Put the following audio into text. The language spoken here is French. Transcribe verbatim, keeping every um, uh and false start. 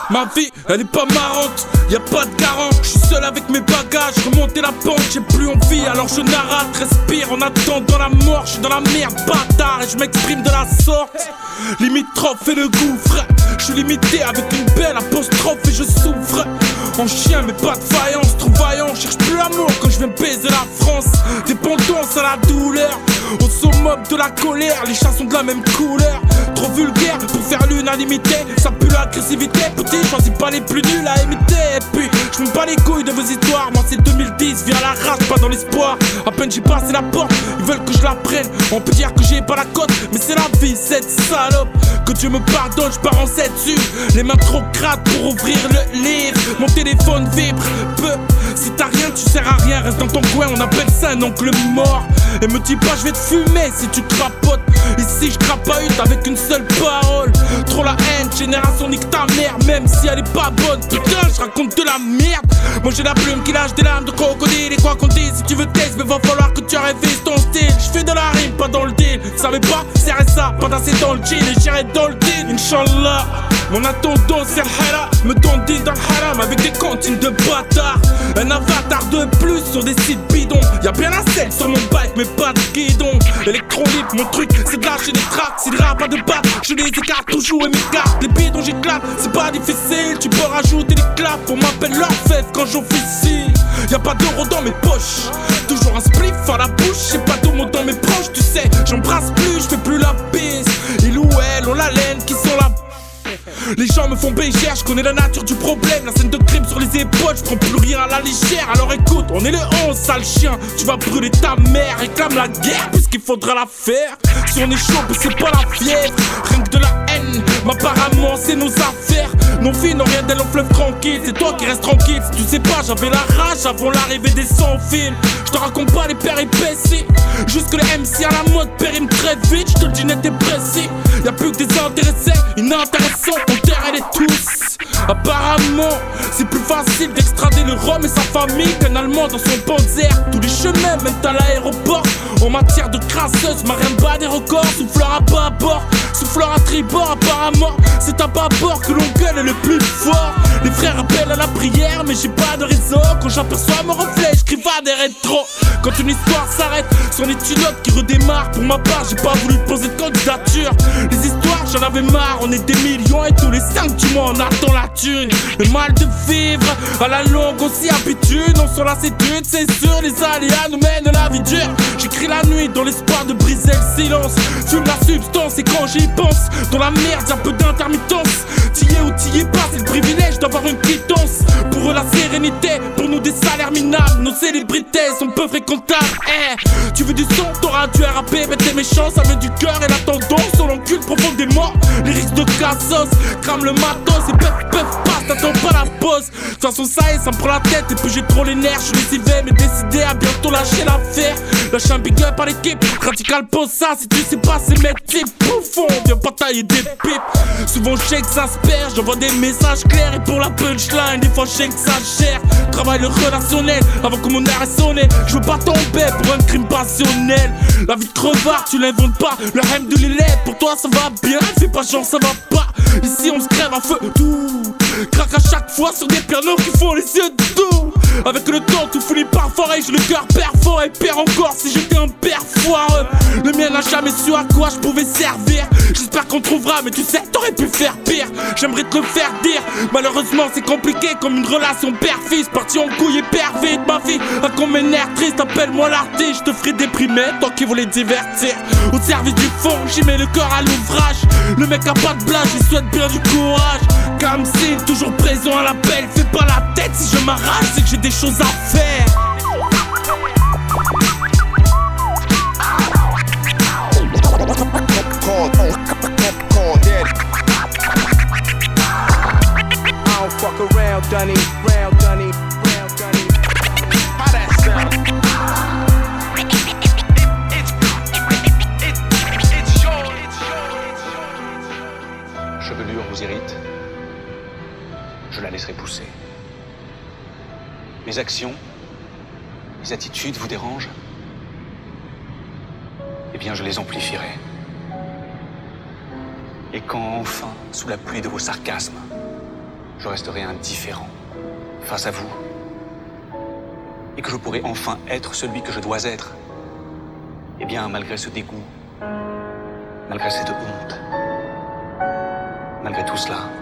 Ma vie, elle est pas marrante, y a pas de garant. Je suis seul avec mes bagages, remonter la pente, j'ai plus envie. Alors je narrate, respire en attendant la mort. Je suis dans la merde, bâtard, et je m'exprime de la sorte. Limitrophe et le gouffre. Je suis limité avec une belle apostrophe et je souffre. En chien mais pas de faïence, trop vaillant. Cherche plus l'amour quand je viens baiser la France. Dépendance à la douleur, au summum de la colère. Les chats sont de la même couleur. Trop vulgaire pour faire l'unanimité. Ça pue l'agressivité, petit, choisis pas les plus nuls à imiter. Et puis, je me bats les couilles de vos histoires. Moi c'est deux mille dix, viens à la rage, pas dans l'espoir. À peine j'ai passé la porte, ils veulent que je la prenne. On peut dire que j'ai pas la cote, mais c'est la vie, cette salope. Que Dieu me pardonne, je pars en sept dessus. Les mains trop crades pour ouvrir le livre. Mon téléphone vibre peu. Si t'as rien, tu sers à rien. Reste dans ton coin, on appelle ça un oncle mort. Et me dis pas je vais te fumer si tu crapotes. Ici je crapahute avec une seule parole. Trop la haine, génération nique ta mère. Même si elle est pas bonne, putain je raconte de la merde. Moi j'ai la plume qui lâche des larmes de crocodile. Et quoi qu'on dise, si tu veux test, mais va falloir que tu révises ton style. Je fais de la rime, pas dans le deal. Savais pas, serrer ça, pas d'assez dans le jean. Et j'irai dans le deal, Inch'Allah. Mon attendant c'est le hara, me dandine dans le haram avec des cantines de bâtards. Un avatar de plus sur des sites bidons. Y'a bien la selle sur mon bike mais pas de guidon. Électron libre, mon truc c'est de lâcher des tracks. Si le rap a de batte, je les écarte toujours et m'écarte. Les bidons j'éclate, c'est pas difficile. Tu peux rajouter des claps, on m'appelle l'orfèvre quand j'officie. Y'a pas d'euro dans mes poches, toujours un spliff à la bouche. J'ai pas d'homo dans mes proches, tu sais. J'embrasse plus, je fais plus la bise. Il ou elle ont la laine qui sont là. Les gens me font bégère, je connais la nature du problème. La scène de crime sur les épaules, je prends plus rien à la légère. Alors écoute, on est le onze, sale chien. Tu vas brûler ta mère, réclame la guerre puisqu'il faudra la faire. Si on est chaud, c'est pas la fièvre. Rien que de la haine, mais apparemment c'est nos affaires. Nos filles n'ont rien d'elles, on fleuve tranquille. C'est toi qui restes tranquille, si tu sais pas j'avais la rage avant l'arrivée des sans-fils. Je te raconte pas les péripéties, juste que les M C à la mode périment très vite. Je te le dis net et précis, y'a plus que des intéressés, inintéressants. On terre les tous. Apparemment, c'est plus facile d'extrader le Rhum et sa famille qu'un Allemand dans son Panzer. Tous les chemins mènent à l'aéroport. En matière de crasseuse, Marianne bat des records. Souffleur à bâbord, souffleur à tribord. Apparemment, c'est à bâbord que l'on gueule le plus fort. Les frères appellent à la prière, mais j'ai pas de réseau. Quand j'aperçois mon reflet, j'écris va des rétros. Quand une histoire s'arrête, c'en est une autre qui redémarre. Pour ma part, j'ai pas voulu poser de candidature. Les histoires, j'en avais marre. On est des millions et tous les cinq du mois, on attend la thune. Le mal de vivre, à la longue aussi habitude. On s'en lassitude, c'est sûr, les aléas nous mènent la vie dure. J'écris la nuit dans l'espoir de briser le silence. Fume la substance et quand j'y pense, dans la merde y'a peu d'intermittence. T'y es ou t'y es pas, c'est le privilège d'avoir une quittance. Pour eux la sérénité, pour nous des salaires minables. Nos célébrités sont peu fréquentables. Eh, tu veux du son, t'auras du R A P. Mais t'es méchant, ça vient du cœur et la tendance. On l'encule profondément, les risques de cassos. Crame le matos et peuf peuf passe, t'attends pas la pause. De toute façon ça y est, ça me prend la tête. Et puis j'ai trop les nerfs, je suis lessivé mais décidé à bientôt lâcher l'affaire. Lâche un big up à l'équipe, Radical pose ça. Si tu sais pas c'est mes types, bouffon, viens pas tailler des pipes. Souvent je sais que ça se perd, j'envoie des messages clairs. Et pour la punchline, des fois je sais que ça gère. Travaille le relationnel avant que mon air est sonné. Je veux pas tomber pour un crime passionnel. La vie de crevard, tu l'inventes pas. Le rêve de l'élève, pour toi ça va bien. Fais pas genre ça va pas. Ici on se crève à feu tout. Craque à chaque fois sur des pianos qui font les yeux doux. Avec le temps tout finit par foirer. J'ai le cœur perfort et pire encore si j'étais un père foireux. Le mien n'a jamais su à quoi je pouvais servir. J'espère qu'on trouvera mais tu sais t'aurais pu faire pire. J'aimerais te le faire dire. Malheureusement c'est compliqué comme une relation père-fils. Parti en couille et père vite ma fille. À qu'on m'énerve triste appelle-moi l'artiste. Je te ferai déprimer toi qui voulais divertir. Au service du fond j'y mets le corps à l'ouvrage. Le mec a pas de blague, il souhaite bien du courage. Comme si toujours présent à l'appel. Fais pas la tête si je m'arrache, c'est que j'ai des choses à faire. I don't fuck around, Dunny, round Dunny, round Dunny. How that sound? Chevelure vous irrite, je la laisserai pousser. Mes actions, mes attitudes vous dérangent, eh bien je les amplifierai. Et quand enfin, sous la pluie de vos sarcasmes, je resterai indifférent face à vous et que je pourrai enfin être celui que je dois être, eh bien, malgré ce dégoût, malgré cette honte, malgré tout cela,